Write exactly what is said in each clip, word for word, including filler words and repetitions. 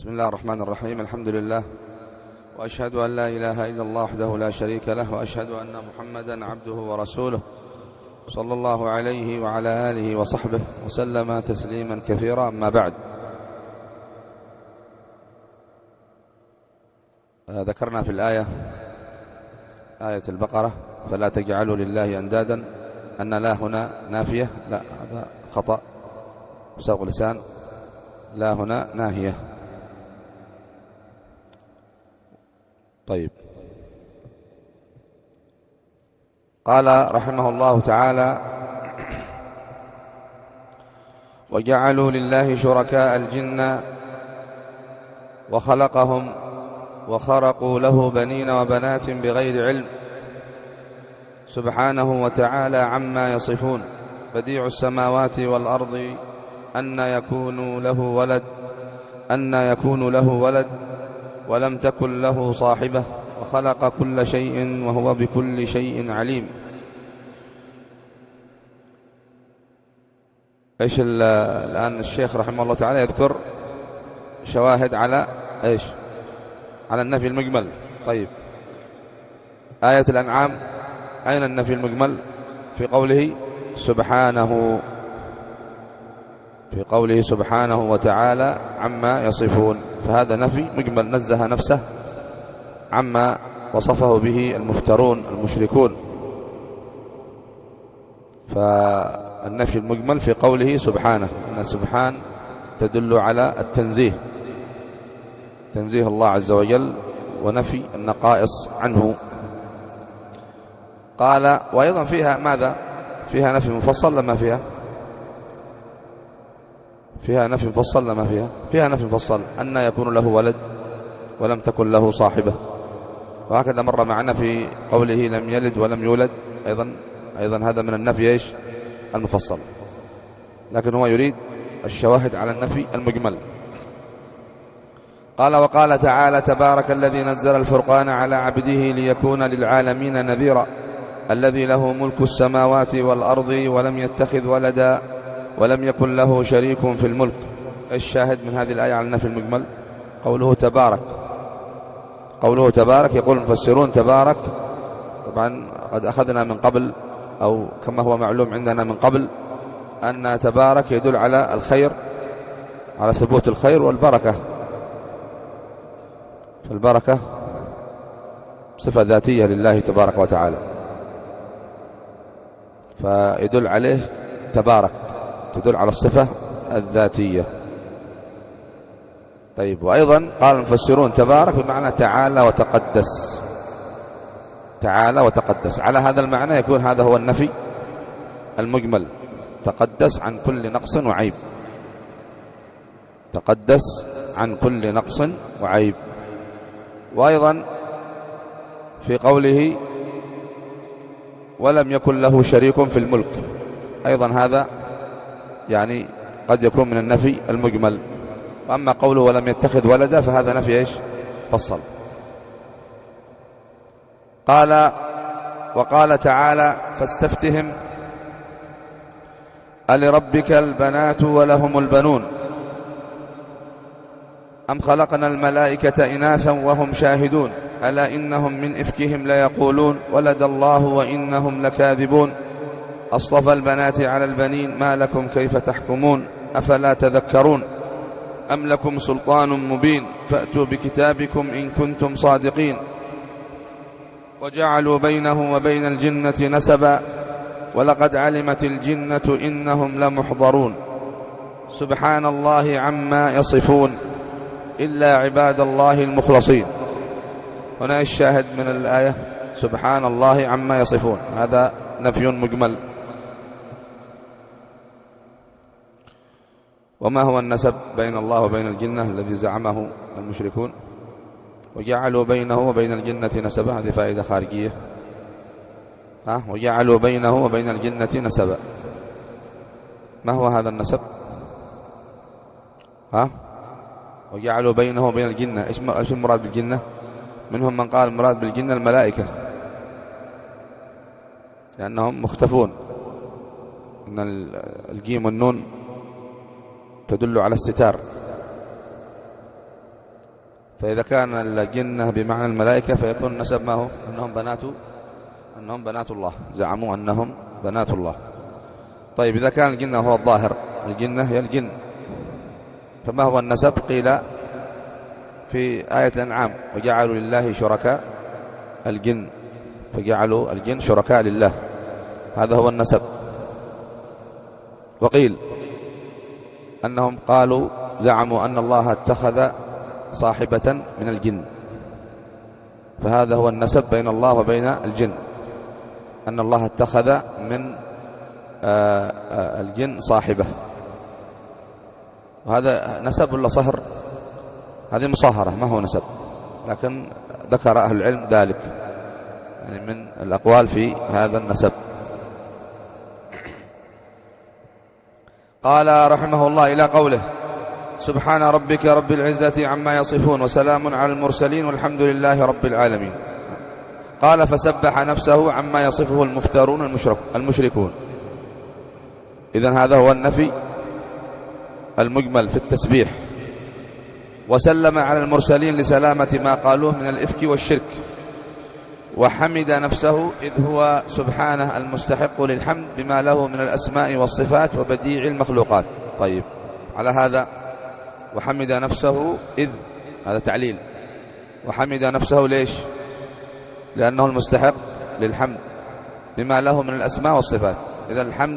بسم الله الرحمن الرحيم. الحمد لله، وأشهد أن لا إله إلا الله وحده لا شريك له، وأشهد أن محمدا عبده ورسوله صلى الله عليه وعلى آله وصحبه وسلم تسليما كثيرا. أما بعد، ذكرنا في الآية آية البقرة فلا تجعلوا لله أندادا أن لا هنا نافية، لا هذا خطأ بسبق لسان، لا هنا ناهية. طيب، قال رحمه الله تعالى: وجعلوا لله شركاء الجن وخلقهم وخرقوا له بنين وبنات بغير علم سبحانه وتعالى عما يصفون، بديع السماوات والأرض أن يكون له ولد أن يكون له ولد ولم تكن له صاحبة، وخلق كل شيء وهو بكل شيء عليم. ايش الآن الشيخ رحمه الله تعالى يذكر شواهد على ايش؟ على النفي المجمل. طيب، آية الأنعام أين النفي المجمل؟ في قوله سبحانه في قوله سبحانه وتعالى عما يصفون، فهذا نفي مجمل، نزه نفسه عما وصفه به المفترون المشركون. فالنفي المجمل في قوله سبحانه، أن سبحان تدل على التنزيه، تنزيه الله عز وجل ونفي النقائص عنه. قال: وأيضا فيها ماذا؟ فيها نفي مفصل لما فيها فيها نفي مفصل لما فيها فيها نفي مفصل أن يكون له ولد ولم تكن له صاحبة، وهكذا مر معنا في قوله لم يلد ولم يولد، أيضا أيضا هذا من النفي ايش؟ المفصل، لكن هو يريد الشواهد على النفي المجمل. قال: وقال تعالى: تبارك الذي نزل الفرقان على عبده ليكون للعالمين نذيرا، الذي له ملك السماوات والأرض ولم يتخذ ولدا ولم يكن له شريك في الملك. الشاهد من هذه الآية على النفي المجمل قوله تبارك. قوله تبارك يقول المفسرون تبارك، طبعا قد أخذنا من قبل، أو كما هو معلوم عندنا من قبل، أن تبارك يدل على الخير، على ثبوت الخير والبركة. فالبركة صفة ذاتية لله تبارك وتعالى، فيدل عليه تبارك، تدل على الصفة الذاتية. طيب، وأيضا قال المفسرون تبارك بمعنى تعالى وتقدس، تعالى وتقدس. على هذا المعنى يكون هذا هو النفي المجمل، تقدس عن كل نقص وعيب، تقدس عن كل نقص وعيب. وأيضا في قوله ولم يكن له شريك في الملك، أيضا هذا يعني قد يكون من النفي المجمل. وأما قوله ولم يتخذ ولدا فهذا نفي ايش؟ فصل. قال: وقال تعالى: فاستفتهم ألربك البنات ولهم البنون أم خلقنا الملائكة إناثا وهم شاهدون ألا إنهم من إفكهم ليقولون ولد الله وإنهم لكاذبون أصطفى البنات على البنين ما لكم كيف تحكمون أفلا تذكرون أم لكم سلطان مبين فأتوا بكتابكم إن كنتم صادقين وجعلوا بينه وبين الجنة نسبا ولقد علمت الجنة إنهم لمحضرون سبحان الله عما يصفون إلا عباد الله المخلصين. هنا الشاهد من الآية سبحان الله عما يصفون، هذا نفي مجمل. وما هو النسب بين الله وبين الجنة الذي زعمه المشركون؟ وجعلوا بينه وبين الجنة نسبا، هذه فائدة خارجية. ها وجعلوا بينه وبين الجنة نسبا، ما هو هذا النسب؟ ها وجعلوا بينه وبين الجنة، ايش المراد بالجنة؟ منهم من قال المراد بالجنة الملائكة، لأنهم مختفون، إن الجيم والنون تدل على الستار، فإذا كان الجنة بمعنى الملائكة فيكون النسب ما هو؟ أنهم بنات أنهم بنات الله، زعموا أنهم بنات الله. طيب إذا كان الجنة هو الظاهر، الجنة هي الجن، فما هو النسب؟ قيل في آية الأنعام وجعلوا لله شركاء الجن، فجعلوا الجن شركاء لله، هذا هو النسب. وقيل أنهم قالوا زعموا أن الله اتخذ صاحبة من الجن، فهذا هو النسب بين الله وبين الجن، أن الله اتخذ من الجن صاحبة. وهذا نسب ولا صهر؟ هذه مصاهرة، ما هو نسب، لكن ذكر أهل العلم ذلك، يعني من الأقوال في هذا النسب. قال رحمه الله إلى قوله سبحان ربك رب العزة عما يصفون وسلام على المرسلين والحمد لله رب العالمين. قال فسبح نفسه عما يصفه المفترون المشركون. إذن هذا هو النفي المجمل في التسبيح. وسلم على المرسلين لسلامة ما قالوه من الإفك والشرك. وحمد نفسه إذ هو سبحانه المستحق للحمد بما له من الأسماء والصفات وبديع المخلوقات. طيب، على هذا وحمد نفسه إذ، هذا تعليل. وحمد نفسه ليش؟ لأنه المستحق للحمد بما له من الأسماء والصفات. إذا الحمد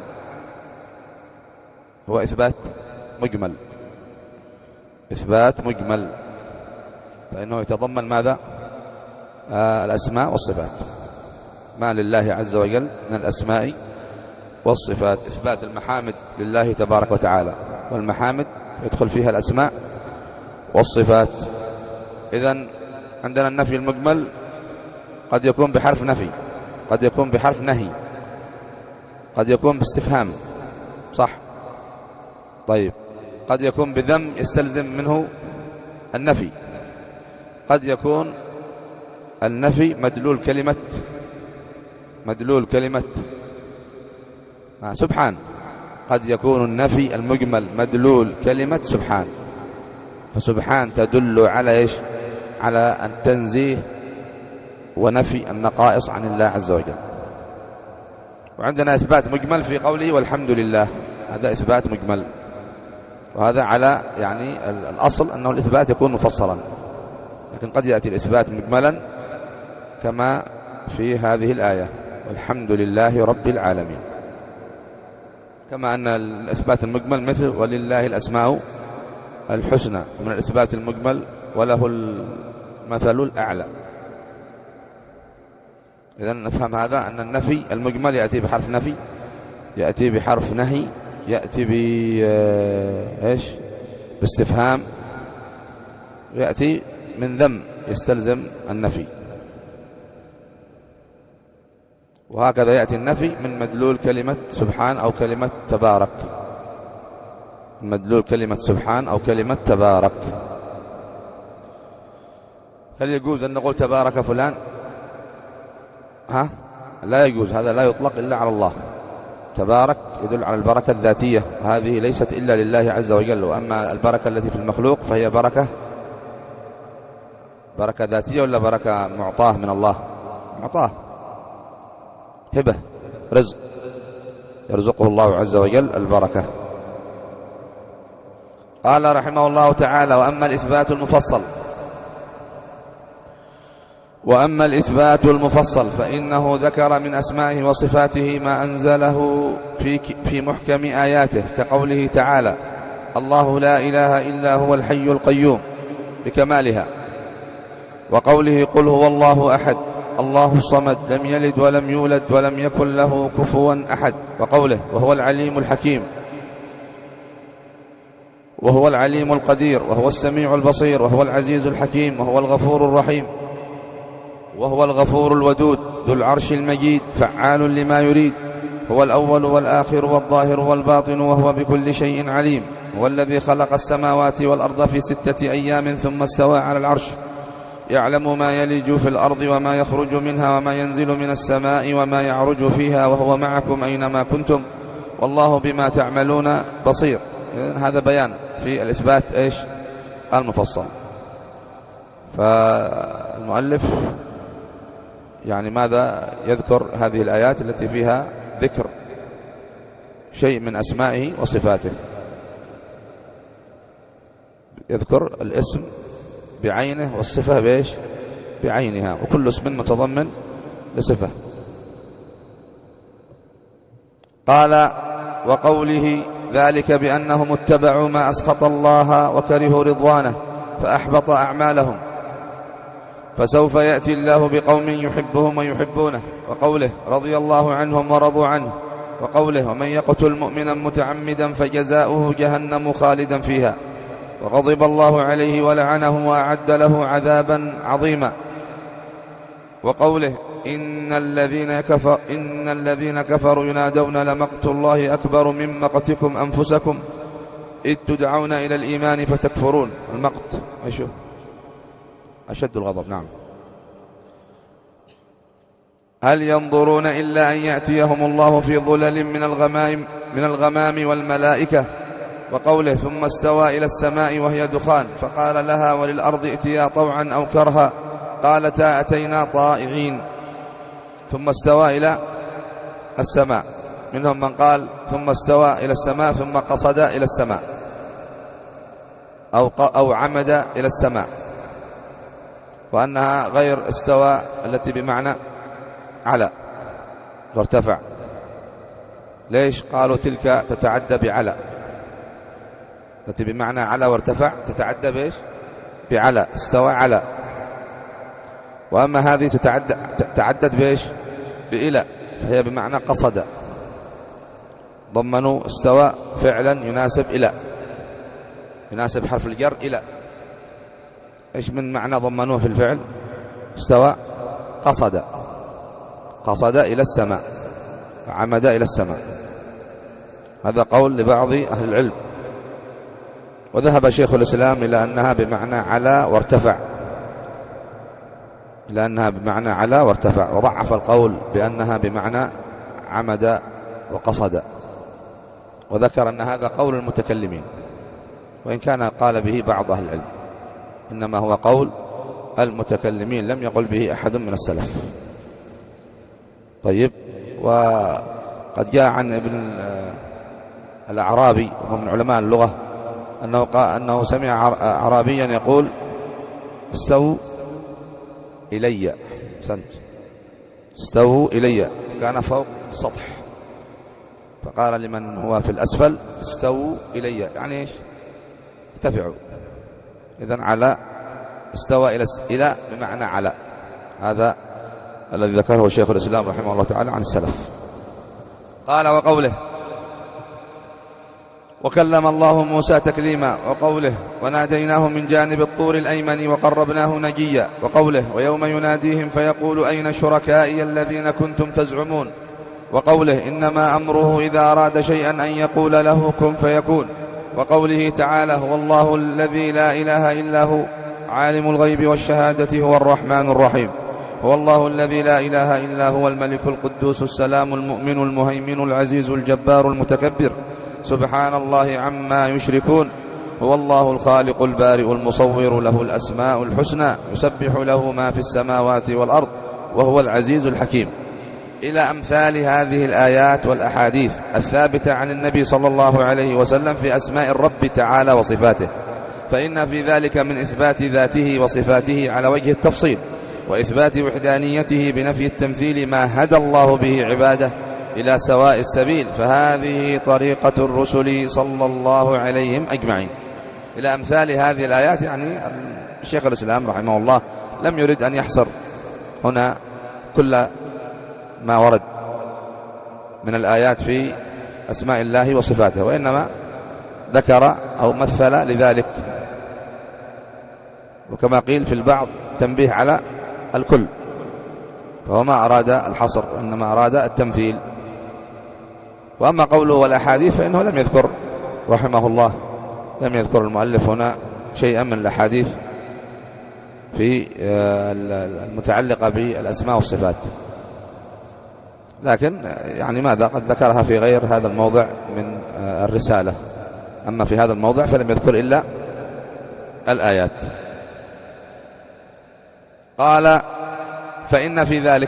هو إثبات مجمل، إثبات مجمل، فإنه يتضمن ماذا؟ آه الأسماء والصفات، ما لله عز وجل من الأسماء والصفات. إثبات المحامد لله تبارك وتعالى، والمحامد يدخل فيها الأسماء والصفات. إذن عندنا النفي المجمل قد يكون بحرف نفي، قد يكون بحرف نهي، قد يكون باستفهام، صح؟ طيب، قد يكون بذم يستلزم منه النفي، قد يكون النفي مدلول كلمة مدلول كلمة آه سبحان، قد يكون النفي المجمل مدلول كلمة سبحان، فسبحان تدل على إيش؟ على التنزيه ونفي النقائص عن الله عز وجل. وعندنا إثبات مجمل في قوله والحمد لله، هذا إثبات مجمل، وهذا على يعني الأصل أنه الإثبات يكون مفصلا، لكن قد يأتي الإثبات مجملا كما في هذه الآية والحمد لله رب العالمين، كما أن الإثبات المجمل مثل ولله الأسماء الحسنى من الإثبات المجمل وله المثل الأعلى. إذن نفهم هذا أن النفي المجمل يأتي بحرف نفي، يأتي بحرف نهي، يأتي ب إيش؟ باستفهام، يأتي من ذم يستلزم النفي، وهكذا يأتي النفي من مدلول كلمة سبحان أو كلمة تبارك، مدلول كلمة سبحان أو كلمة تبارك. هل يجوز أن نقول تبارك فلان؟ ها؟ لا يجوز، هذا لا يطلق إلا على الله. تبارك يدل على البركة الذاتية، وهذه ليست إلا لله عز وجل. وأما البركة التي في المخلوق فهي بركة بركة ذاتية ولا بركة معطاه من الله؟ معطاه، هبة، رزق، يرزقه الله عز وجل البركة. قال رحمه الله تعالى وأما الإثبات المفصل وأما الإثبات المفصل فإنه ذكر من أسمائه وصفاته ما أنزله في في محكم آياته، كقوله تعالى الله لا إله إلا هو الحي القيوم بكمالها، وقوله قل هو الله أحد الله الصمد لم يلد ولم يولد ولم يكن له كفوا أحد، وقوله وهو العليم الحكيم وهو العليم القدير وهو السميع البصير وهو العزيز الحكيم وهو الغفور الرحيم وهو الغفور الودود ذو العرش المجيد فعال لما يريد، هو الأول والآخر والظاهر والباطن وهو بكل شيء عليم، هو الذي خلق السماوات والأرض في ستة أيام ثم استوى على العرش، يعلم ما يلج في الأرض وما يخرج منها وما ينزل من السماء وما يعرج فيها وهو معكم أينما كنتم والله بما تعملون بصير. هذا بيان في الإثبات إيش؟ المفصل. فالمؤلف يعني ماذا يذكر هذه الآيات التي فيها ذكر شيء من أسمائه وصفاته، يذكر الاسم بعينه والصفة بإيش؟ بعينها، وكل اسم متضمن لصفة. قال وقوله ذلك بأنهم اتبعوا ما أسخط الله وكرهوا رضوانه فأحبط أعمالهم فسوف يأتي الله بقوم يحبهم ويحبونه. وقوله رضي الله عنهم ورضوا عنه. وقوله ومن يقتل مؤمنا متعمدا فجزاؤه جهنم خالدا فيها وغضب الله عليه ولعنه وأعد له عذابا عظيما. وقوله إن الذين كفر إن الذين كفروا ينادون لمقت الله أكبر من مقتكم أنفسكم إذ تدعون إلى الإيمان فتكفرون. المقت أشو أشد الغضب. نعم. هل ينظرون إلا أن يأتيهم الله في ظلل من الغمام من الغمام والملائكة. وقوله ثم استوى إلى السماء وهي دخان فقال لها وللأرض ائتيا طوعا أو كرها قالتا أتينا طائعين. ثم استوى إلى السماء، منهم من قال ثم استوى إلى السماء ثم قصد إلى السماء أو أو عمد إلى السماء، وأنها غير استوى التي بمعنى على وارتفع. ليش؟ قالوا تلك تتعدى بعلى، التي بمعنى على وارتفع تتعدى بإيش؟ بعلى، استوى على. وأما هذه تتعدى تعدد بإيش؟ بإلى، فهي بمعنى قصد. ضمنوا استوى فعلا يناسب إلى، يناسب حرف الجر إلى. إيش من معنى ضمنوه في الفعل؟ استوى قصد، قصد إلى السماء، عمد إلى السماء. هذا قول لبعض أهل العلم. وذهب شيخ الإسلام إلى أنها بمعنى على وارتفع، إلى أنها بمعنى على وارتفع، وضعف القول بأنها بمعنى عمد وقصد، وذكر أن هذا قول المتكلمين، وإن كان قال به بعض أهل العلم، إنما هو قول المتكلمين لم يقل به أحد من السلف. طيب. وقد جاء عن ابن الأعرابي وهو من علماء اللغة أنه, قال أنه سمع أعرابيا يقول استووا إلي، سنت استووا إلي، كان فوق السطح فقال لمن هو في الأسفل استووا إلي، يعني إيش؟ ارتفعوا. إذن على استوى إلى إلى بمعنى على. هذا الذي ذكره شيخ الإسلام رحمه الله تعالى عن السلف. قال وقوله وكلم الله موسى تكليما. وقوله وناديناه من جانب الطور الأيمن وقربناه نجيا. وقوله ويوم يناديهم فيقول أين شركائي الذين كنتم تزعمون. وقوله إنما أمره إذا أراد شيئا أن يقول له كن فيكون. وقوله تعالى هو الله الذي لا إله إلا هو عالم الغيب والشهادة هو الرحمن الرحيم. هو الله الذي لا إله إلا هو الملك القدوس السلام المؤمن المهيمن العزيز الجبار المتكبر سبحان الله عما يشركون. هو الله الخالق البارئ المصور له الأسماء الحسنى يسبح له ما في السماوات والأرض وهو العزيز الحكيم. إلى أمثال هذه الآيات والأحاديث الثابتة عن النبي صلى الله عليه وسلم في أسماء الرب تعالى وصفاته، فإن في ذلك من إثبات ذاته وصفاته على وجه التفصيل، وإثبات وحدانيته بنفي التمثيل ما هدى الله به عباده إلى سواء السبيل، فهذه طريقة الرسل صلى الله عليهم أجمعين. إلى أمثال هذه الآيات، يعني الشيخ الإسلام رحمه الله لم يرد أن يحصر هنا كل ما ورد من الآيات في أسماء الله وصفاته، وإنما ذكر أو مثل لذلك، وكما قيل في البعض تنبيه على الكل، فهو ما أراد الحصر إنما أراد التمثيل. وأما قوله والأحاديث فإنه لم يذكر رحمه الله، لم يذكر المؤلف هنا شيئا من الأحاديث في المتعلقة بالأسماء والصفات، لكن يعني ماذا قد ذكرها في غير هذا الموضع من الرسالة. أما في هذا الموضع فلم يذكر إلا الآيات. قال فإن في ذلك،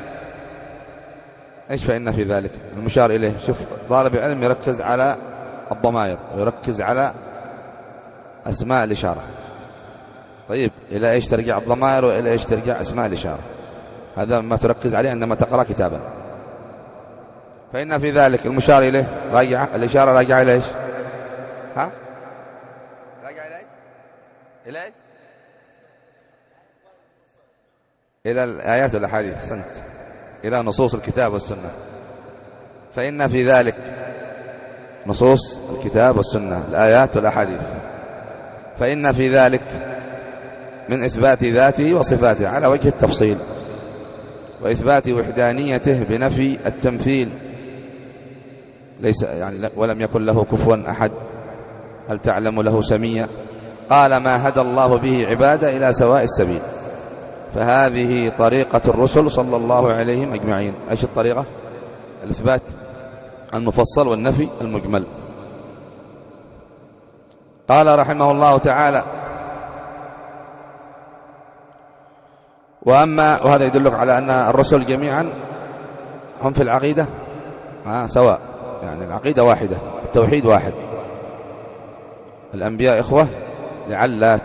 إيش فإن في ذلك؟ المشار إليه. شوف طالب العلم يركز على الضمائر ويركز على أسماء الإشارة. طيب إلى إيش ترجع الضمائر وإلى إيش ترجع أسماء الإشارة؟ هذا ما تركز عليه عندما تقرأ كتابا. فإن في ذلك المشار إليه راجعة، الإشارة راجعة إلى إيش؟ ها؟ راجعة إلى إيش؟ إلى إيش؟ إلى الآيات والأحاديث. أحسنت، إلى نصوص الكتاب والسنة. فإن في ذلك نصوص الكتاب والسنة، الآيات والأحاديث. فإن في ذلك من إثبات ذاته وصفاته على وجه التفصيل، وإثبات وحدانيته بنفي التمثيل، ليس يعني ولم يكن له كفوا أحد، هل تعلم له سميا. قال ما هدى الله به عباده إلى سواء السبيل، فهذه طريقة الرسل صلى الله عليهم أجمعين. إيش الطريقة؟ الإثبات المفصل والنفي المجمل. قال رحمه الله تعالى وأما، وهذا يدلك على أن الرسل جميعا هم في العقيدة آه سواء، يعني العقيدة واحدة، التوحيد واحد. الأنبياء إخوة لعلات،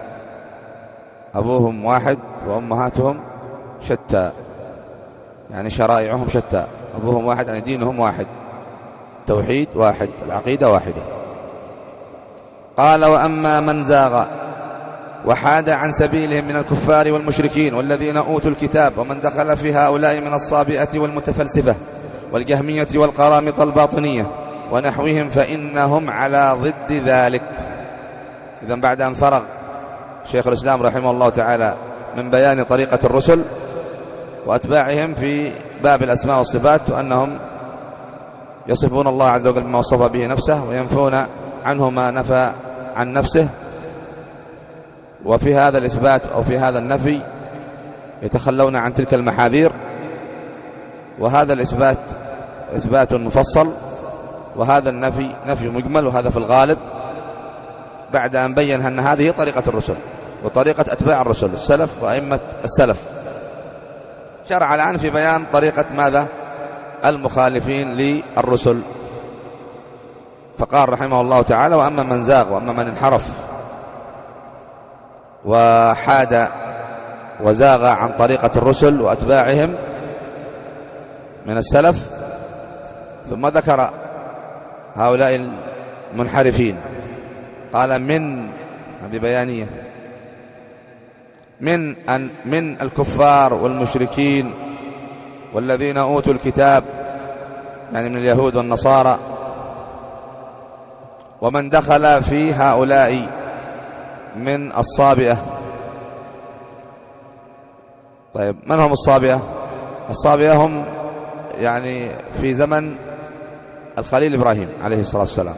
أبوهم واحد وأمهاتهم شتى، يعني شرائعهم شتى. أبوهم واحد يعني دينهم واحد، توحيد واحد، العقيدة واحدة. قال وأما من زاغ وحاد عن سبيلهم من الكفار والمشركين والذين أوتوا الكتاب ومن دخل في هؤلاء من الصابئة والمتفلسفة والجهمية والقرامطة الباطنية ونحوهم فإنهم على ضد ذلك. إذن بعد أن فرغ شيخ الإسلام رحمه الله تعالى من بيان طريقة الرسل وأتباعهم في باب الأسماء والصفات، وأنهم يصفون الله عز وجل بما وصف به نفسه وينفون عنه ما نفى عن نفسه، وفي هذا الإثبات أو في هذا النفي يتخلون عن تلك المحاذير. وهذا الإثبات إثبات مفصل، وهذا النفي نفي مجمل، وهذا في الغالب بعد أن بين أن هذه طريقة الرسل وطريقة أتباع الرسل السلف وأئمة السلف. شرع الآن في بيان طريقة ماذا؟ المخالفين للرسل. فقال رحمه الله تعالى وأما من زاغ وأما من انحرف وحاد وزاغ عن طريقة الرسل وأتباعهم من السلف، ثم ذكر هؤلاء المنحرفين قال من، هذه بيانية، من أن من الكفار والمشركين والذين أوتوا الكتاب، يعني من اليهود والنصارى، ومن دخل في هؤلاء من الصابئة. طيب من هم الصابئة؟ الصابئة هم يعني في زمن الخليل إبراهيم عليه الصلاة والسلام،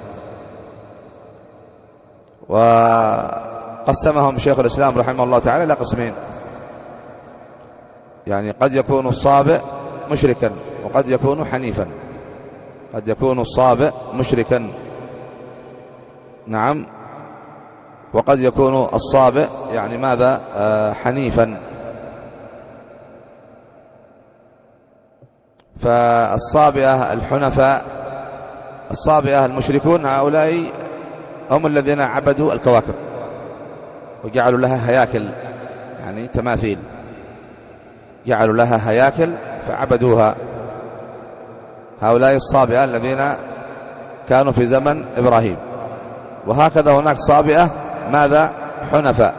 وقسمهم شيخ الإسلام رحمه الله تعالى إلى قسمين، يعني قد يكون الصابئ مشركا وقد يكون حنيفا. قد يكون الصابئ مشركا نعم، وقد يكون الصابئ يعني ماذا؟ آه حنيفا. فالصابئة الحنفاء، الصابئة المشركون، هؤلاء هم الذين عبدوا الكواكب وجعلوا لها هياكل، يعني تماثيل، جعلوا لها هياكل فعبدوها. هؤلاء الصابئة الذين كانوا في زمن إبراهيم. وهكذا هناك صابئة ماذا؟ حنفاء،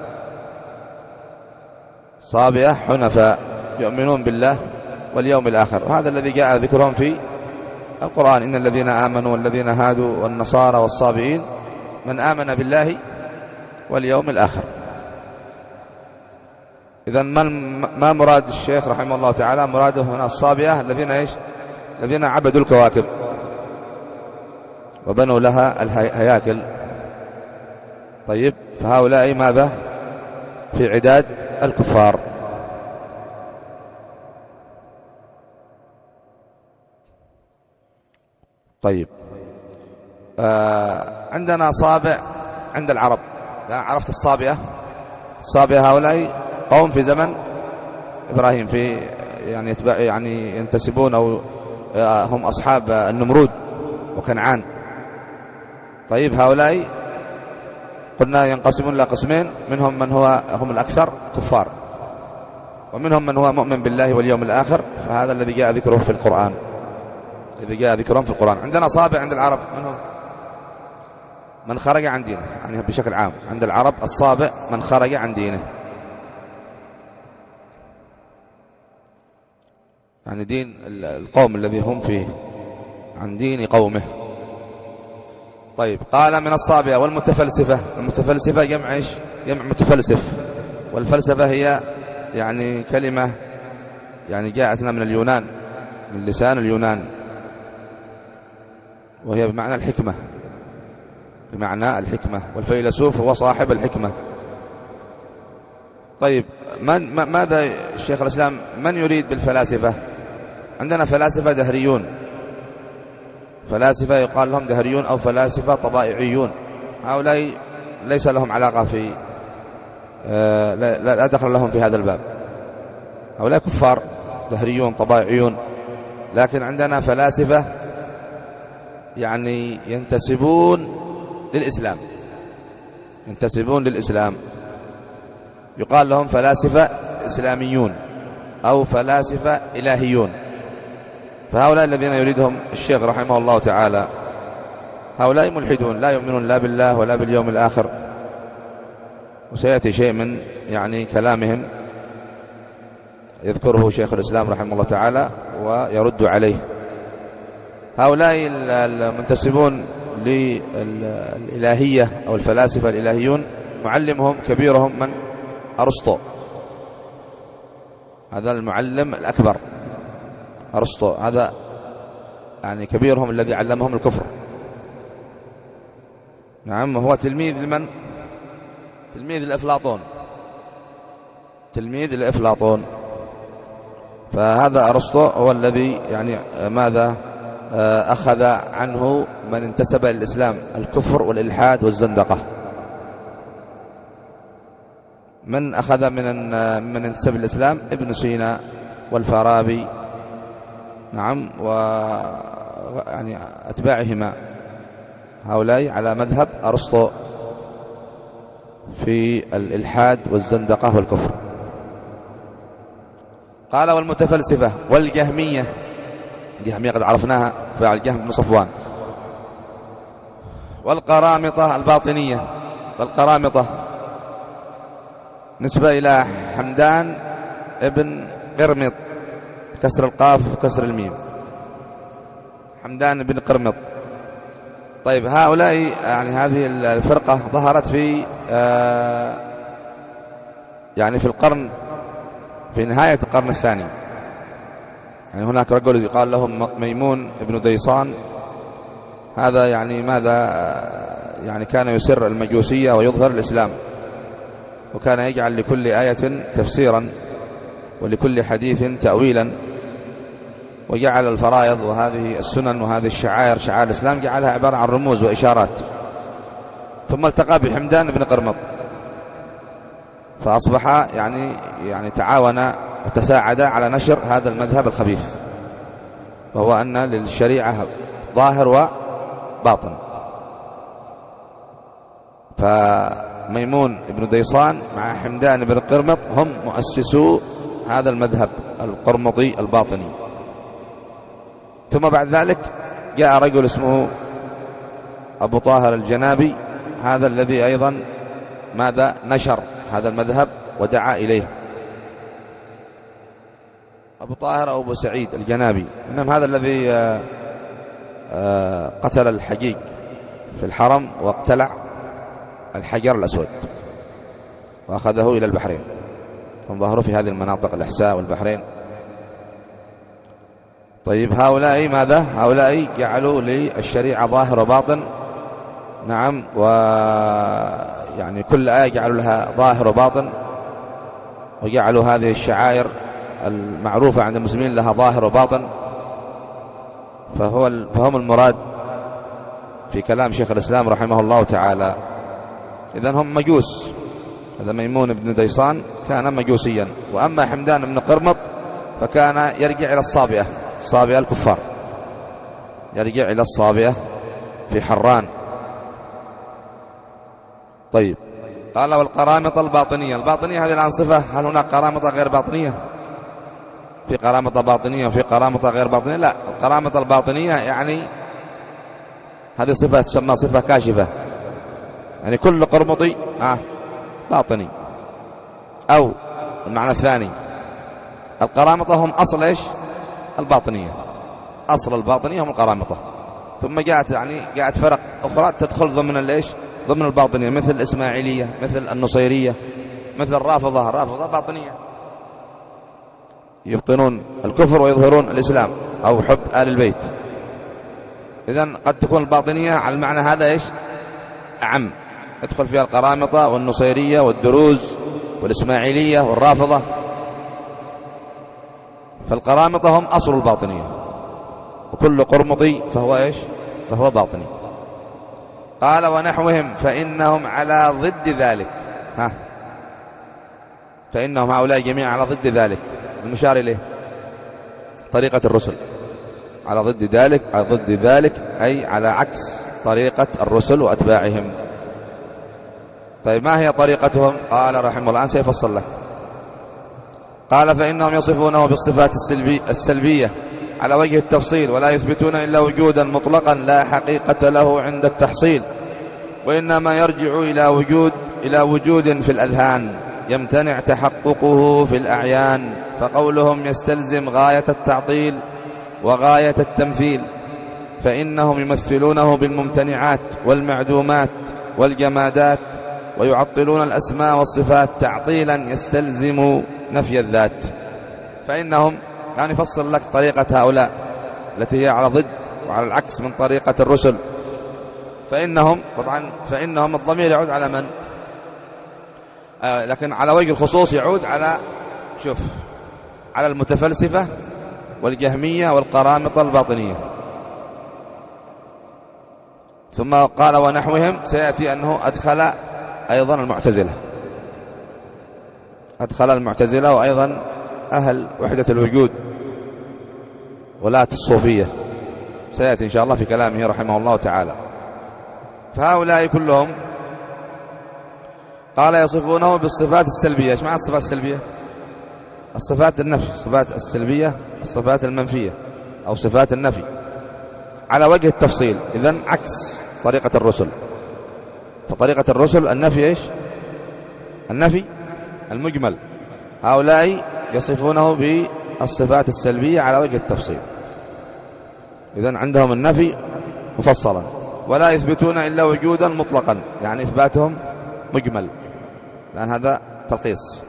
صابئة حنفاء يؤمنون بالله واليوم الآخر، وهذا الذي جاء ذكرهم في القرآن: إن الذين آمنوا والذين هادوا والنصارى والصابئين من آمن بالله واليوم الآخر. إذن ما مراد الشيخ رحمه الله تعالى؟ مراده هنا الصابئة الذين إيش؟ الذين عبدوا الكواكب وبنوا لها الهياكل. طيب فهؤلاء ماذا؟ في عداد الكفار. طيب آه عندنا صابع عند العرب، لا عرفت الصابئة؟ الصابئة هؤلاء قوم في زمن إبراهيم، في يعني يعني ينتسبون أو هم أصحاب النمرود وكنعان. طيب هؤلاء قلنا ينقسمون إلى قسمين، منهم من هو هم الأكثر كفار، ومنهم من هو مؤمن بالله واليوم الآخر، فهذا الذي جاء ذكره في القرآن، الذي جاء ذكرهم في القرآن. عندنا صابع عند العرب منهم من خرج عن دينه، يعني بشكل عام عند العرب الصابع من خرج عن دينه، يعني دين القوم الذي هم فيه، عن دين قومه. طيب قال من الصابئة والمتفلسفة. المتفلسفة جمع ايش؟ جمع متفلسف، والفلسفة هي يعني كلمة يعني جاءتنا من اليونان، من لسان اليونان، وهي بمعنى الحكمة، بمعنى الحكمة، والفيلسوف هو صاحب الحكمة. طيب من ماذا الشيخ الإسلام من يريد بالفلاسفة؟ عندنا فلاسفة دهريون، فلاسفة يقال لهم دهريون أو فلاسفة طبائعيون. هؤلاء ليس لهم علاقة في آه لا, لا دخل لهم في هذا الباب، هؤلاء كفار دهريون طبائعيون. لكن عندنا فلاسفة يعني ينتسبون للإسلام، ينتسبون للإسلام، يقال لهم فلاسفة إسلاميون أو فلاسفة إلهيون. فهؤلاء الذين يريدهم الشيخ رحمه الله تعالى هؤلاء ملحدون، لا يؤمنون لا بالله ولا باليوم الآخر، وسيأتي شيء من يعني كلامهم يذكره شيخ الإسلام رحمه الله تعالى ويرد عليه. هؤلاء المنتسبون للإلهية أو الفلاسفة الإلهيون معلمهم كبيرهم من؟ أرسطو، هذا المعلم الأكبر أرسطو، هذا يعني كبيرهم الذي علمهم الكفر. نعم، هو تلميذ لمن؟ تلميذ لأفلاطون، تلميذ لأفلاطون. فهذا أرسطو هو الذي يعني ماذا أخذ عنه من انتسب للإسلام الكفر والإلحاد والزندقة. من أخذ من من انتسب للإسلام؟ ابن سينا والفارابي، نعم، و يعني أتباعهما، هؤلاء على مذهب أرسطو في الإلحاد والزندقة والكفر. قال والمتفلسفة والجهمية. الجهمية قد عرفناها، فاعل الجهم بن صفوان. والقرامطة الباطنية. والقرامطة نسبة إلى حمدان ابن قرمط، كسر القاف وكسر الميم، حمدان بن قرمط. طيب هؤلاء يعني هذه الفرقة ظهرت في آه يعني في القرن في نهاية القرن الثاني. يعني هناك رجل يقال له ميمون ابن ديصان، هذا يعني ماذا يعني كان يسر المجوسية ويظهر الإسلام، وكان يجعل لكل آية تفسيرا ولكل حديث تأويلا، وجعل الفرائض وهذه السنن وهذه الشعائر شعائر الإسلام جعلها عبارة عن رموز وإشارات. ثم التقى بحمدان بن قرمط، فأصبح يعني يعني تعاون وتساعد على نشر هذا المذهب الخبيث، وهو أن للشريعة ظاهر وباطن. فميمون بن ديصان مع حمدان بن قرمط هم مؤسسو هذا المذهب القرمطي الباطني. ثم بعد ذلك جاء رجل اسمه أبو طاهر الجنابي، هذا الذي أيضا ماذا نشر هذا المذهب ودعا إليه. أبو طاهر أو أبو سعيد الجنابي، إنما هذا الذي قتل الحجيج في الحرم واقتلع الحجر الأسود وأخذه إلى البحرين، فانظهروا في هذه المناطق الإحساء والبحرين. طيب هؤلاء ماذا؟ هؤلاء جعلوا للشريعة ظاهر وباطن، نعم، ويعني كل آية جعلوا لها ظاهر وباطن، وجعلوا هذه الشعائر المعروفة عند المسلمين لها ظاهر وباطن. فهو فهم المراد في كلام شيخ الإسلام رحمه الله تعالى. إذن هم مجوس، هذا ميمون بن ديصان كان مجوسيا. وأما حمدان بن قرمط فكان يرجع إلى الصابئة، الصابئة الكفار، يرجع إلى الصابئة في حران. طيب، قال والقرامطة الباطنية. الباطنية هذه الآن صفة، هل هناك قرامطة غير باطنية؟ في قرامطة باطنية وفي قرامطة غير باطنية؟ لا، القرامطة الباطنية يعني هذه صفة تسمى صفة كاشفة، يعني كل قرمطي آه باطني. أو المعنى الثاني، القرامطة هم أصل إيش؟ الباطنية، أصل الباطنية هم القرامطة، ثم جاءت يعني جاءت فرق أخرى تدخل ضمن الإيش؟ ضمن الباطنية، مثل الإسماعيلية، مثل النصيرية، مثل الرافضة. الرافضة باطنية، يبطنون الكفر ويظهرون الإسلام أو حب آل البيت. إذن قد تكون الباطنية على المعنى هذا إيش؟ أعم، يدخل فيها القرامطة والنصيرية والدروز والإسماعيلية والرافضة. فالقرامطة هم أصل الباطنية، وكل قرمطي فهو إيش؟ فهو باطني. قال ونحوهم فإنهم على ضد ذلك. ها، فإنهم هؤلاء جميعا على ضد ذلك، المشار إليه طريقة الرسل، على ضد ذلك، على ضد ذلك أي على عكس طريقة الرسل وأتباعهم. طيب، ما هي طريقتهم؟ قال رحمه الله، الآن سيفصل لك. قال فإنهم يصفونه بالصفات السلبي السلبية على وجه التفصيل، ولا يثبتون إلا وجودا مطلقا لا حقيقة له عند التحصيل، وإنما يرجع إلى وجود إلى وجود في الأذهان يمتنع تحققه في الأعيان. فقولهم يستلزم غاية التعطيل وغاية التمثيل، فإنهم يمثلونه بالممتنعات والمعدومات والجمادات، ويعطلون الأسماء والصفات تعطيلا يستلزم نفي الذات. فإنهم يعني يفصل لك طريقة هؤلاء التي هي على ضد وعلى العكس من طريقة الرسل. فإنهم طبعا فإنهم الضمير يعود على من؟ آه لكن على وجه الخصوص يعود على شوف على المتفلسفة والجهمية والقرامطة الباطنية. ثم قال ونحوهم، سيأتي أنه أدخل أيضا المعتزلة، أدخل المعتزلة وأيضا أهل وحدة الوجود ولاة الصوفية، سيأتي إن شاء الله في كلامه رحمه الله تعالى. فهؤلاء كلهم قال يصفونه بالصفات السلبية. ايش معنى الصفات السلبية؟ الصفات النفي، الصفات السلبية الصفات المنفية أو صفات النفي على وجه التفصيل. إذن عكس طريقة الرسل. فطريقة الرسل النفي ايش؟ النفي المجمل. هؤلاء يصفونه بالصفات السلبية على وجه التفصيل. إذن عندهم النفي مفصلا، ولا يثبتون إلا وجودا مطلقا، يعني إثباتهم مجمل، لأن هذا تلخيص.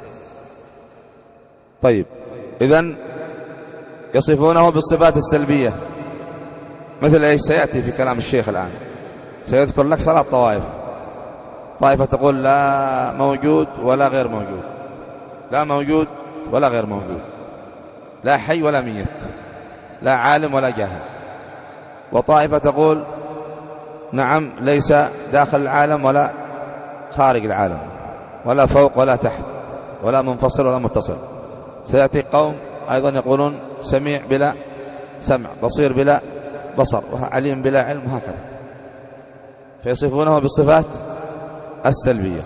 طيب، إذن يصفونه بالصفات السلبية مثل ايش؟ سيأتي في كلام الشيخ الآن، سيذكر لك ثلاث طوائف. طائفة تقول لا موجود ولا غير موجود، لا موجود ولا غير موجود، لا حي ولا ميت، لا عالم ولا جاهل. وطائفة تقول نعم ليس داخل العالم ولا خارج العالم، ولا فوق ولا تحت، ولا منفصل ولا متصل. سيأتي قوم أيضا يقولون سميع بلا سمع، بصير بلا بصر، وعليم بلا علم، وهكذا. فيصفونه بالصفات السلبية.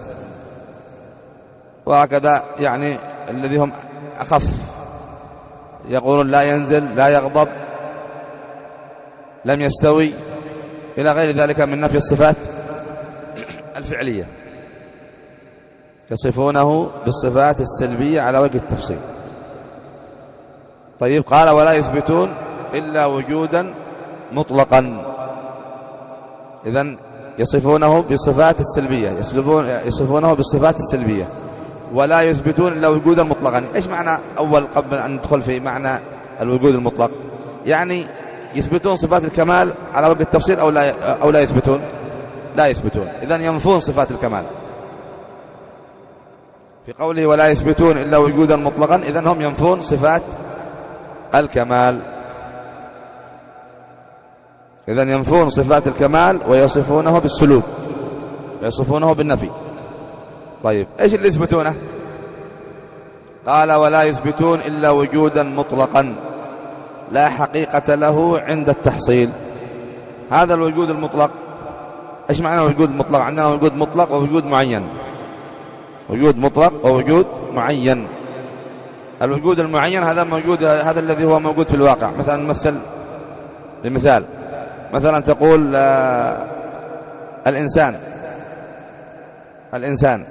وهكذا يعني الذي هم أخف يقولون لا ينزل، لا يغضب، لم يستوي، إلى غير ذلك من نفي الصفات الفعلية. يصفونه بالصفات السلبية على وجه التفصيل. طيب، قال ولا يثبتون إلا وجودا مطلقا. إذن يصفونه بالصفات السلبية، يصفونه بالصفات السلبية ولا يثبتون إلا وجودا مطلقا. إيش معنى أول قبل أن ندخل في معنى الوجود المطلق؟ يعني يثبتون صفات الكمال على وجه التفصيل أو لا, أو لا يثبتون؟ لا يثبتون. إذن ينفون صفات الكمال في قوله ولا يثبتون إلا وجودا مطلقا. إذن هم ينفون صفات الكمال. إذن ينفون صفات الكمال ويصفونه بالسلوك، يصفونه بالنفي. طيب إيش اللي يثبتونه؟ قال ولا يثبتون إلا وجودا مطلقا لا حقيقة له عند التحصيل. هذا الوجود المطلق، إيش معنى الوجود المطلق؟ عندنا وجود مطلق ووجود معين، وجود مطلق ووجود معين. الوجود المعين هذا موجود، هذا الذي هو موجود في الواقع. مثلا نمثل بمثال، مثلا تقول آه الإنسان الإنسان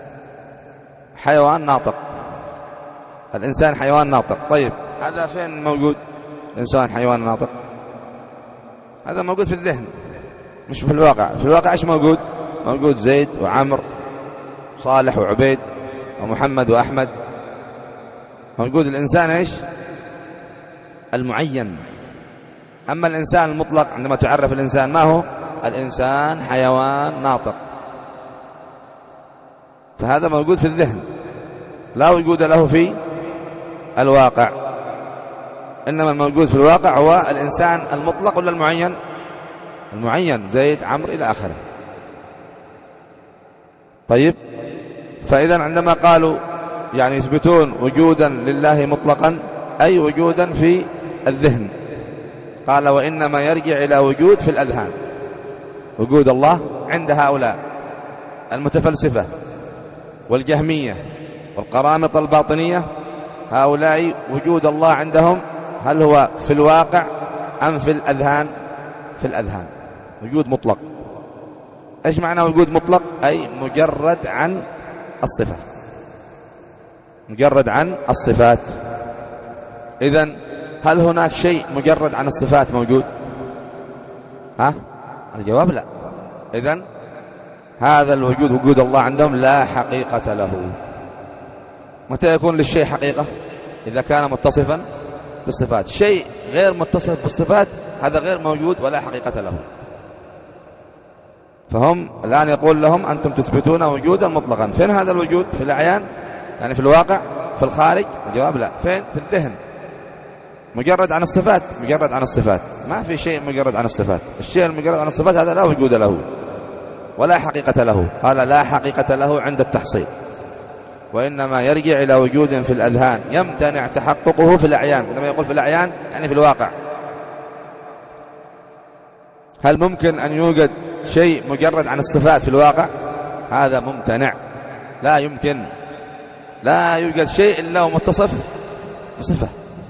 حيوان ناطق، الإنسان حيوان ناطق. طيب هذا فين موجود؟ الإنسان حيوان ناطق هذا موجود في الذهن مش في الواقع. في الواقع إيش موجود؟ موجود زيد وعمر صالح وعبيد ومحمد وأحمد. موجود الإنسان إيش؟ المعين. أما الإنسان المطلق عندما تعرف الإنسان ما هو؟ الإنسان حيوان ناطق، فهذا موجود في الذهن لا وجود له في الواقع. إنما الموجود في الواقع هو الإنسان المطلق ولا المعين؟ المعين، زيد عمرو إلى آخره. طيب فإذا عندما قالوا يعني يثبتون وجودا لله مطلقا أي وجودا في الذهن، قال وإنما يرجع إلى وجود في الأذهان. وجود الله عند هؤلاء المتفلسفة والجهمية والقرامطة الباطنية، هؤلاء وجود الله عندهم هل هو في الواقع أم في الأذهان؟ في الأذهان، وجود مطلق. إيش معنى وجود مطلق؟ أي مجرد عن الصفة، مجرد عن الصفات. إذن هل هناك شيء مجرد عن الصفات موجود؟ ها؟ الجواب لا. إذن هذا الوجود وجود الله عندهم لا حقيقة له. متى يكون للشيء حقيقة؟ إذا كان متصفا بالصفات. شيء غير متصف بالصفات هذا غير موجود ولا حقيقة له. فهم الآن يقول لهم أنتم تثبتون وجودا مطلقا. فين هذا الوجود؟ في الأعيان يعني في الواقع، في الخارج؟ الجواب لا. فين؟ في الذهن. مجرد عن الصفات، مجرد عن الصفات. ما في شيء مجرد عن الصفات. الشيء المجرد عن الصفات هذا لا وجود له ولا حقيقة له. قال لا حقيقة له عند التحصيل، وإنما يرجع إلى وجود في الأذهان يمتنع تحققه في الأعيان. عندما يقول في الأعيان يعني في الواقع. هل ممكن أن يوجد شيء مجرد عن الصفات في الواقع؟ هذا ممتنع، لا يمكن. لا يوجد شيء إلا ومتصف بصفة،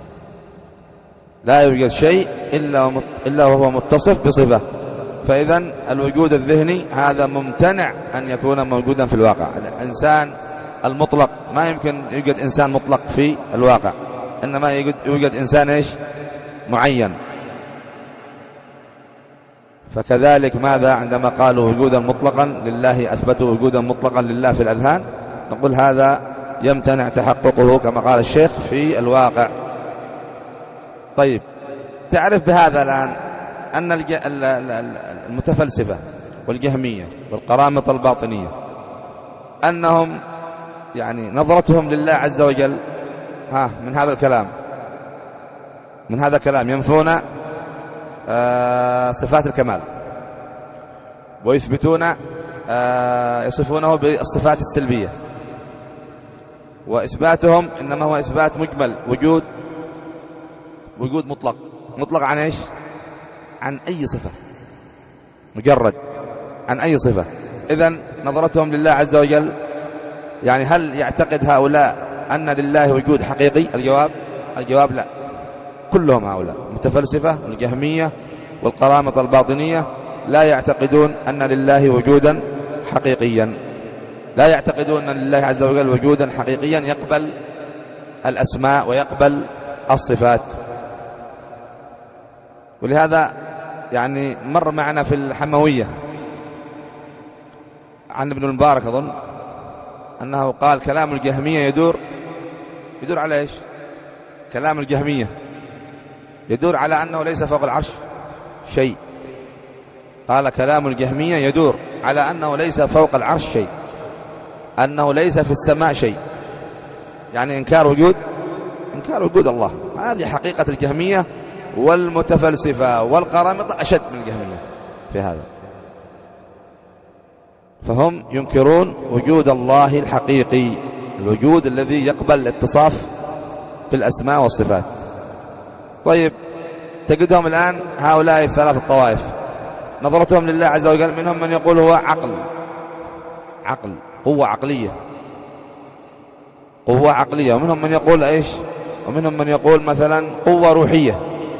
لا يوجد شيء إلا إلا وهو متصف بصفة. فإذا الوجود الذهني هذا ممتنع أن يكون موجودا في الواقع. الإنسان المطلق ما يمكن يوجد إنسان مطلق في الواقع، إنما يوجد إنسان إيش؟ معين. فكذلك ماذا عندما قالوا وجودا مطلقا لله، أثبتوا وجودا مطلقا لله في الأذهان، نقول هذا يمتنع تحققه كما قال الشيخ في الواقع. طيب تعرف بهذا الآن أن المتفلسفة والجهمية والقرامطة الباطنية أنهم يعني نظرتهم لله عز وجل ها من هذا الكلام من هذا الكلام ينفون آه صفات الكمال، ويثبتون آه يصفونه بالصفات السلبية، وإثباتهم إنما هو إثبات مجمل، وجود وجود مطلق. مطلق عن إيش؟ عن أي صفة، مجرد عن أي صفة. إذن نظرتهم لله عز وجل يعني هل يعتقد هؤلاء أن لله وجود حقيقي؟ الجواب الجواب لا. كلهم هؤلاء المتفلسفة والجهمية والقرامطة الباطنية لا يعتقدون أن لله وجودا حقيقيا، لا يعتقدون أن لله عز وجل وجودا حقيقيا يقبل الأسماء ويقبل الصفات. ولهذا يعني مر معنا في الحموية عن ابن المبارك أظن أنه قال كلام الجهمية يدور يدور على إيش؟ كلام الجهمية يدور على أنه ليس فوق العرش شيء. قال كلام الجهمية يدور على أنه ليس فوق العرش شيء، أنه ليس في السماء شيء، يعني إنكار وجود إنكار وجود الله. هذه حقيقة الجهمية، والمتفلسفة والقرامطة أشد من الجهمية في هذا. فهم ينكرون وجود الله الحقيقي، الوجود الذي يقبل الاتصاف بالأسماء والصفات. طيب تجدهم الآن هؤلاء الثلاث الطوائف نظرتهم لله عز وجل، منهم من يقول هو عقل، عقل قوة عقلية، قوة عقلية، ومنهم من يقول إيش، ومنهم من يقول مثلا قوة روحية.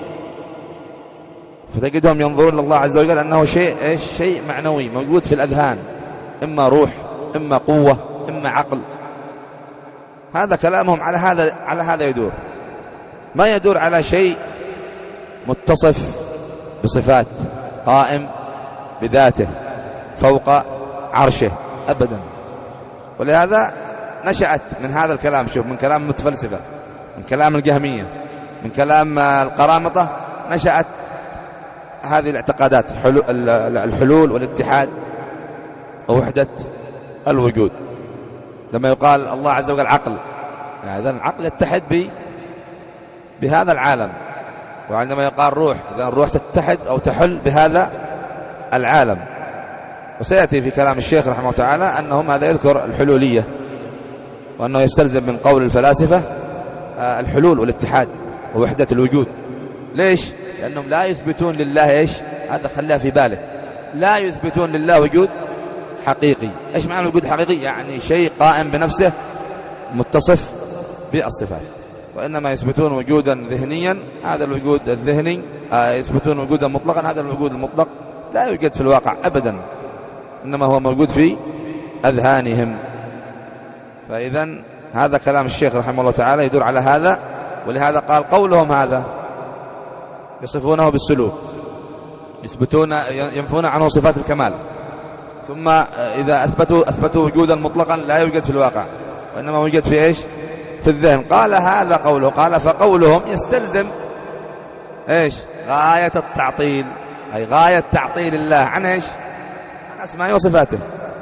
فتجدهم ينظرون لله عز وجل أنه شيء إيش، شيء معنوي موجود في الأذهان، إما روح إما قوة إما عقل. هذا كلامهم على هذا على هذا يدور، ما يدور على شيء متصف بصفات، قائم بذاته فوق عرشه أبدا. ولهذا نشأت من هذا الكلام، شوف، من كلام المتفلسفة، من كلام الجهمية، من كلام القرامطة، نشأت هذه الاعتقادات، الحلول والاتحاد ووحدة الوجود. لما يقال الله عز وجل عقل، يعني إذن العقل يتحد ب بهذا العالم، وعندما يقال روح، إذن الروح تتحد أو تحل بهذا العالم. وسيأتي في كلام الشيخ رحمه الله تعالى أنهم هذا يذكر الحلولية، وأنه يستلزم من قول الفلاسفة الحلول والاتحاد ووحدة الوجود. ليش؟ لأنهم لا يثبتون لله إيش، هذا خليها في باله، لا يثبتون لله وجود حقيقي. إيش معنى وجود حقيقي؟ يعني شيء قائم بنفسه متصف بالصفات، وإنما يثبتون وجودا ذهنيا، هذا الوجود الذهني، يثبتون وجودا مطلقا، هذا الوجود المطلق لا يوجد في الواقع أبدا، إنما هو موجود في أذهانهم. فإذا هذا كلام الشيخ رحمه الله تعالى يدور على هذا، ولهذا قال قولهم هذا يصفونه بالسلوك، يثبتون ينفون عنه صفات الكمال، ثم إذا أثبتوا أثبتوا وجودا مطلقا لا يوجد في الواقع، وإنما يوجد في إيش، في الذهن. قال هذا قوله، قال فقولهم يستلزم إيش، غاية التعطيل، أي غاية تعطيل الله عن إيش، عن أسماء وصفاته،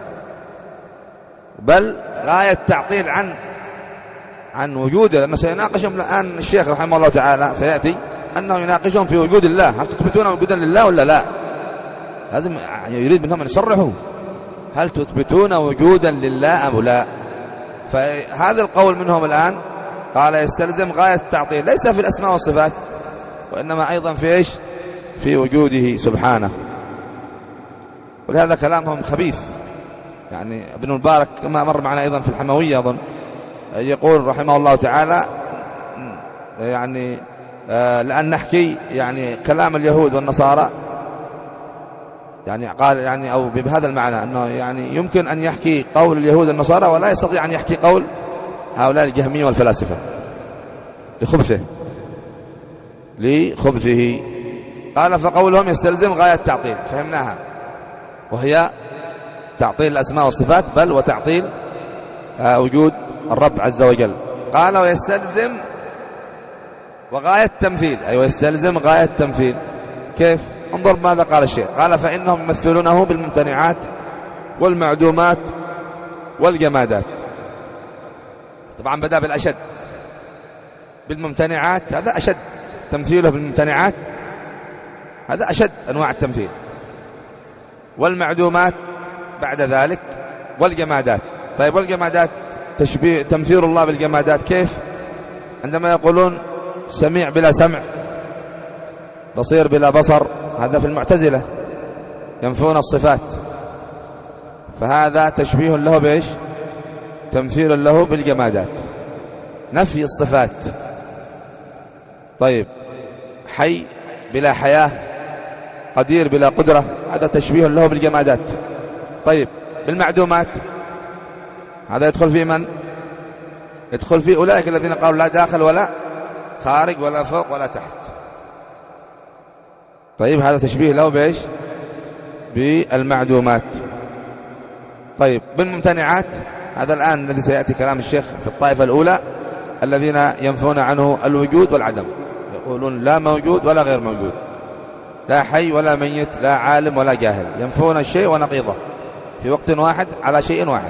بل غاية تعطيل عن عن وجوده. لأنه سيناقشهم الآن الشيخ رحمه الله تعالى، سيأتي أنه يناقشهم في وجود الله، هل تثبتون وجودا لله ولا لا؟ لازم يريد منهم أن يصرحوا هل تثبتون وجودا لله أم لا. فهذا القول منهم الآن قال يستلزم غاية التعطيل، ليس في الأسماء والصفات، وإنما أيضا في إيش، في وجوده سبحانه. ولهذا كلامهم خبيث. يعني ابن المبارك كما مر معنا أيضا في الحموية أظن، يقول رحمه الله تعالى يعني آه لأن نحكي يعني كلام اليهود والنصارى، يعني قال يعني أو بهذا المعنى أنه يعني يمكن أن يحكي قول اليهود والنصارى ولا يستطيع أن يحكي قول هؤلاء الجهمية والفلاسفة لخبثه لخبثه قال فقولهم يستلزم غاية التعطيل، فهمناها، وهي تعطيل الأسماء والصفات، بل وتعطيل آه وجود الرب عز وجل. قال ويستلزم وغاية التمثيل، أي ويستلزم غاية التمثيل. كيف؟ انظر ماذا قال الشيخ، قال فإنهم يمثلونه بالممتنعات والمعدومات والجمادات. طبعا بدأ بالأشد، بالممتنعات، هذا أشد تمثيله بالممتنعات، هذا أشد أنواع التمثيل، والمعدومات بعد ذلك، والجمادات. طيب والجمادات تشبيه تمثيل الله بالجمادات كيف؟ عندما يقولون سميع بلا سمع، بصير بلا بصر، هذا في المعتزلة ينفون الصفات، فهذا تشبيه له بإيش؟ تمثيل له بالجمادات، نفي الصفات. طيب حي بلا حياة، قدير بلا قدرة، هذا تشبيه له بالجمادات. طيب بالمعدومات، هذا يدخل في من؟ يدخل في أولئك الذين قالوا لا داخل ولا خارج ولا فوق ولا تحت. طيب هذا تشبيه له بإيش؟ بالمعدومات. طيب بالممتنعات، هذا الآن الذي سيأتي كلام الشيخ في الطائفة الأولى الذين ينفون عنه الوجود والعدم، يقولون لا موجود ولا غير موجود، لا حي ولا ميت، لا عالم ولا جاهل، ينفون الشيء ونقيضه في وقت واحد على شيء واحد،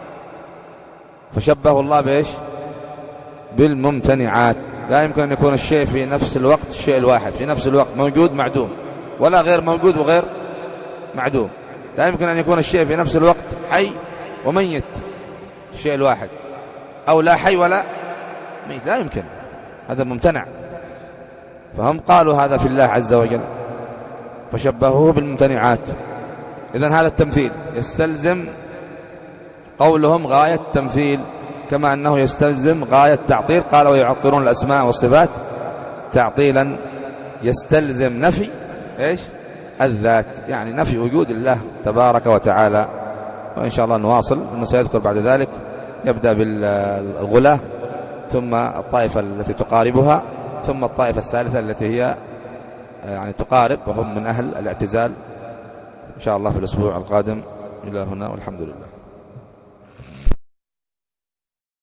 فشبه الله بإيش؟ بالممتنعات. لا يمكن أن يكون الشيء في نفس الوقت الشيء الواحد، في نفس الوقت موجود معدوم، ولا غير موجود وغير معدوم، لا يمكن أن يكون الشيء في نفس الوقت حي وميت، الشيء الواحد، أو لا حي ولا ميت، لا يمكن، هذا ممتنع. فهم قالوا هذا في الله عز وجل فشبهوه بالممتنعات. إذن هذا التمثيل يستلزم قولهم غاية تمثيل، كما أنه يستلزم غاية تعطيل. قالوا ويعطلون الأسماء والصفات تعطيلا يستلزم نفي إيش؟ الذات، يعني نفي وجود الله تبارك وتعالى. وإن شاء الله نواصل، إنه سيذكر بعد ذلك يبدأ بالغلاة، ثم الطائفة التي تقاربها، ثم الطائفة الثالثة التي هي يعني تقارب وهم من أهل الاعتزال. إن شاء الله في الأسبوع القادم. إلى هنا والحمد لله.